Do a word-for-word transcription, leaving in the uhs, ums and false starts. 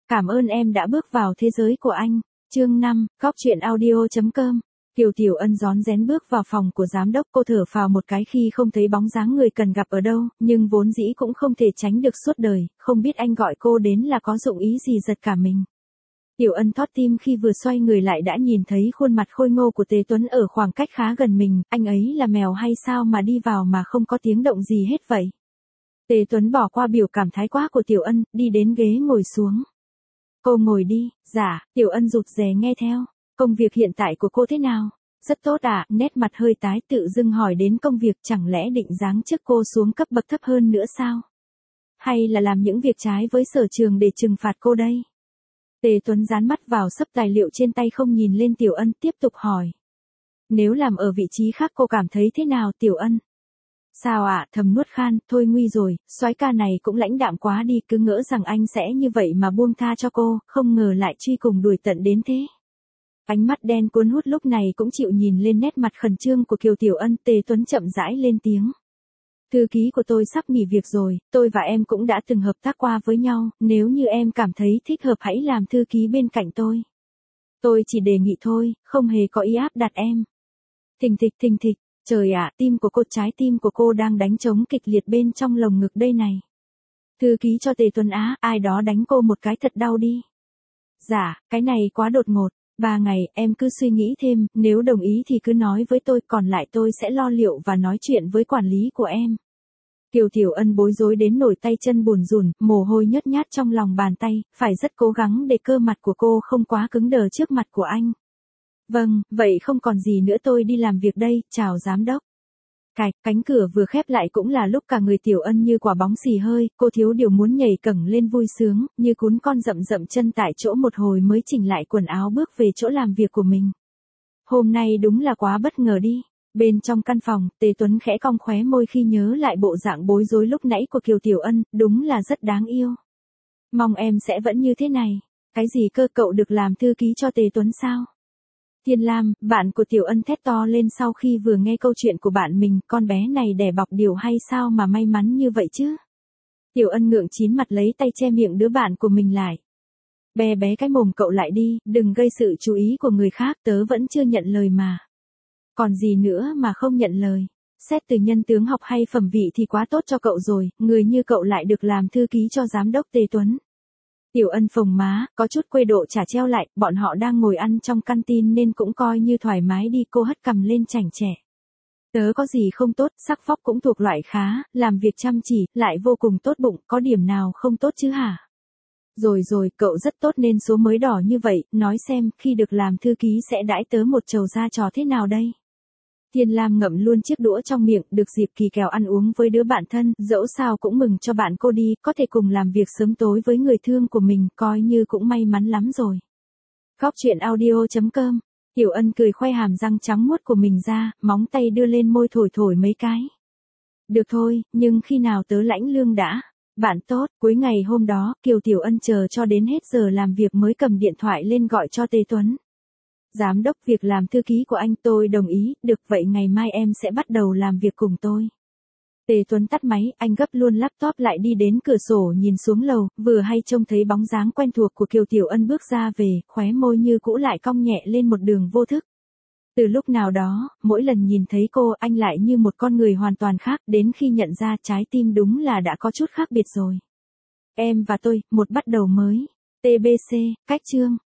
Cảm ơn em đã bước vào thế giới của anh. Chương năm, Góc truyện audio chấm com. Kiều Tiểu Ân rón rén bước vào phòng của giám đốc, cô thở phào một cái khi không thấy bóng dáng người cần gặp ở đâu, nhưng vốn dĩ cũng không thể tránh được suốt đời, không biết anh gọi cô đến là có dụng ý gì giật cả mình. Tiểu Ân thót tim khi vừa xoay người lại đã nhìn thấy khuôn mặt khôi ngô của Tề Tuấn ở khoảng cách khá gần mình, anh ấy là mèo hay sao mà đi vào mà không có tiếng động gì hết vậy. Tề Tuấn bỏ qua biểu cảm thái quá của Tiểu Ân, đi đến ghế ngồi xuống. Cô ngồi đi. Dạ. Tiểu Ân rụt rè nghe theo. Công việc hiện tại của cô thế nào? Rất tốt ạ. Nét mặt hơi tái, tự dưng hỏi đến công việc, chẳng lẽ định giáng chức cô xuống cấp bậc thấp hơn nữa sao? Hay là làm những việc trái với sở trường để trừng phạt cô đây? Tề Tuấn dán mắt vào xấp tài liệu trên tay không nhìn lên Tiểu Ân, tiếp tục hỏi. Nếu làm ở vị trí khác cô cảm thấy thế nào Tiểu Ân? Sao ạ? À, thầm nuốt khan, thôi nguy rồi, soái ca này cũng lãnh đạm quá đi, cứ ngỡ rằng anh sẽ như vậy mà buông tha cho cô, không ngờ lại truy cùng đuổi tận đến thế. Ánh mắt đen cuốn hút lúc này cũng chịu nhìn lên nét mặt khẩn trương của Kiều Tiểu Ân. Tề Tuấn chậm rãi lên tiếng. Thư ký của tôi sắp nghỉ việc rồi, tôi và em cũng đã từng hợp tác qua với nhau, nếu như em cảm thấy thích hợp hãy làm thư ký bên cạnh tôi. Tôi chỉ đề nghị thôi, không hề có ý áp đặt em. Thình thịch thình thịch. Trời ạ, tim của cô, trái tim của cô đang đánh trống kịch liệt bên trong lồng ngực đây này. Thư ký cho Tề Tuấn á, ai đó đánh cô một cái thật đau đi. Dạ, cái này quá đột ngột. Ba ngày, em cứ suy nghĩ thêm, nếu đồng ý thì cứ nói với tôi, còn lại tôi sẽ lo liệu và nói chuyện với quản lý của em. Kiều Tiểu Ân bối rối đến nổi tay chân bùn rùn, mồ hôi nhớt nhát trong lòng bàn tay, phải rất cố gắng để cơ mặt của cô không quá cứng đờ trước mặt của anh. Vâng, vậy không còn gì nữa, tôi đi làm việc đây, chào giám đốc. Cạch, cánh cửa vừa khép lại cũng là lúc cả người Tiểu Ân như quả bóng xì hơi, cô thiếu điều muốn nhảy cẫng lên vui sướng, như cún con dậm dậm chân tại chỗ một hồi mới chỉnh lại quần áo bước về chỗ làm việc của mình. Hôm nay đúng là quá bất ngờ đi. Bên trong căn phòng, Tề Tuấn khẽ cong khóe môi khi nhớ lại bộ dạng bối rối lúc nãy của Kiều Tiểu Ân, đúng là rất đáng yêu. Mong em sẽ vẫn như thế này. Cái gì cơ, cậu được làm thư ký cho Tề Tuấn sao? Thiên Lam, bạn của Tiểu Ân thét to lên sau khi vừa nghe câu chuyện của bạn mình, con bé này đẻ bọc điều hay sao mà may mắn như vậy chứ? Tiểu Ân ngượng chín mặt lấy tay che miệng đứa bạn của mình lại. Bé bé cái mồm cậu lại đi, đừng gây sự chú ý của người khác, tớ vẫn chưa nhận lời mà. Còn gì nữa mà không nhận lời? Xét từ nhân tướng học hay phẩm vị thì quá tốt cho cậu rồi, người như cậu lại được làm thư ký cho giám đốc Tề Tuấn. Tiểu Ân phồng má, có chút quê độ trả treo lại, bọn họ đang ngồi ăn trong canteen nên cũng coi như thoải mái đi, cô hất cằm lên chảnh chẹ. Tớ có gì không tốt, sắc phóc cũng thuộc loại khá, làm việc chăm chỉ, lại vô cùng tốt bụng, có điểm nào không tốt chứ hả? Rồi rồi, cậu rất tốt nên số mới đỏ như vậy, nói xem, khi được làm thư ký sẽ đãi tớ một chầu ra trò thế nào đây? Thiên Lam ngậm luôn chiếc đũa trong miệng, được dịp kỳ kèo ăn uống với đứa bạn thân, dẫu sao cũng mừng cho bạn cô đi, có thể cùng làm việc sớm tối với người thương của mình, coi như cũng may mắn lắm rồi. Góc truyện audio chấm com. Tiểu Ân cười khoe hàm răng trắng muốt của mình ra, móng tay đưa lên môi thổi thổi mấy cái. Được thôi, nhưng khi nào tớ lãnh lương đã? Bạn tốt. Cuối ngày hôm đó, Kiều Tiểu Ân chờ cho đến hết giờ làm việc mới cầm điện thoại lên gọi cho Tề Tuấn. Giám đốc, việc làm thư ký của anh tôi đồng ý, được vậy ngày mai em sẽ bắt đầu làm việc cùng tôi. Tề Tuấn tắt máy, anh gấp luôn laptop lại đi đến cửa sổ nhìn xuống lầu, vừa hay trông thấy bóng dáng quen thuộc của Kiều Tiểu Ân bước ra về, khóe môi như cũ lại cong nhẹ lên một đường vô thức. Từ lúc nào đó, mỗi lần nhìn thấy cô anh lại như một con người hoàn toàn khác, đến khi nhận ra trái tim đúng là đã có chút khác biệt rồi. Em và tôi, một bắt đầu mới. tê bê xê, cách chương.